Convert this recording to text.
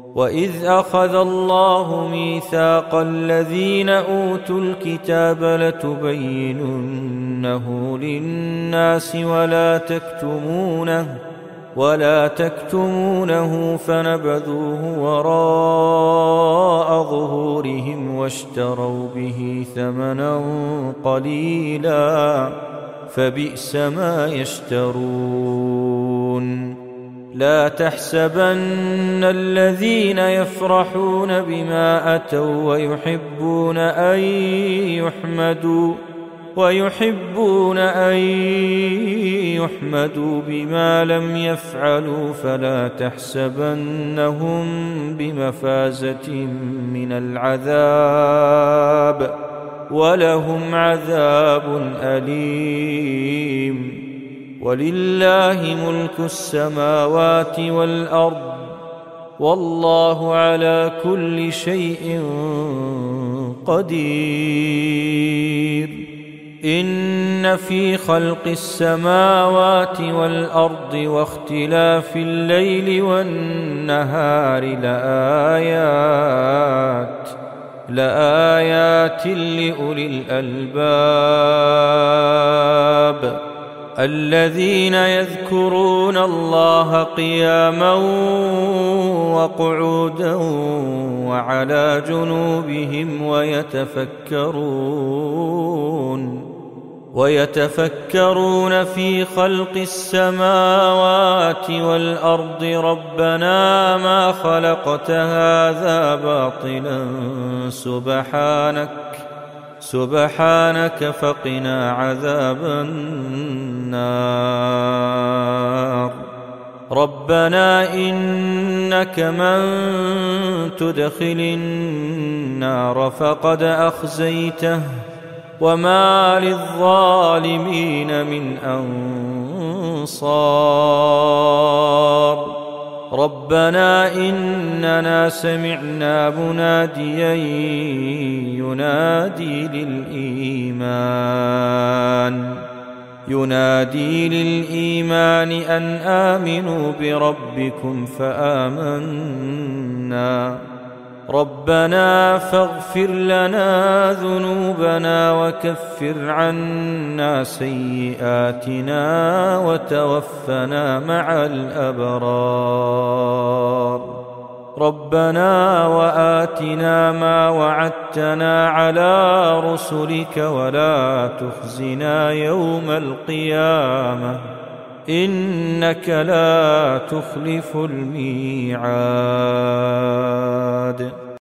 وإذ أخذ الله ميثاق الذين أوتوا الكتاب لتبيننه للناس ولا تكتمونه فنبذوه وراء ظهورهم واشتروا به ثمنا قليلا فبئس ما يشترون. لا تحسبن الذين يفرحون بما أتوا ويحبون أن يحمدوا بما لم يفعلوا فلا تحسبنهم بمفازة من العذاب ولهم عذاب أليم. ولله ملك السماوات والأرض والله على كل شيء قدير. إن في خلق السماوات والأرض واختلاف الليل والنهار لآيات لأولي الألباب الذين يذكرون الله قياما وقعودا وعلى جنوبهم ويتفكرون في خلق السماوات والأرض ربنا ما خلقت هذا باطلا سبحانك فقنا عذاب النار. ربنا إنك من تدخل النار فقد أخزيته وما للظالمين من أنصار. ربنا إننا سمعنا مناديا ينادي للإيمان أن آمنوا بربكم فآمنا. ربنا فاغفر لنا ذنوبنا وكفر عنا سيئاتنا وتوفنا مع الأبرار. ربنا وآتنا ما وعدتنا على رسلك ولا تخزنا يوم القيامة إنك لا تخلف الميعاد.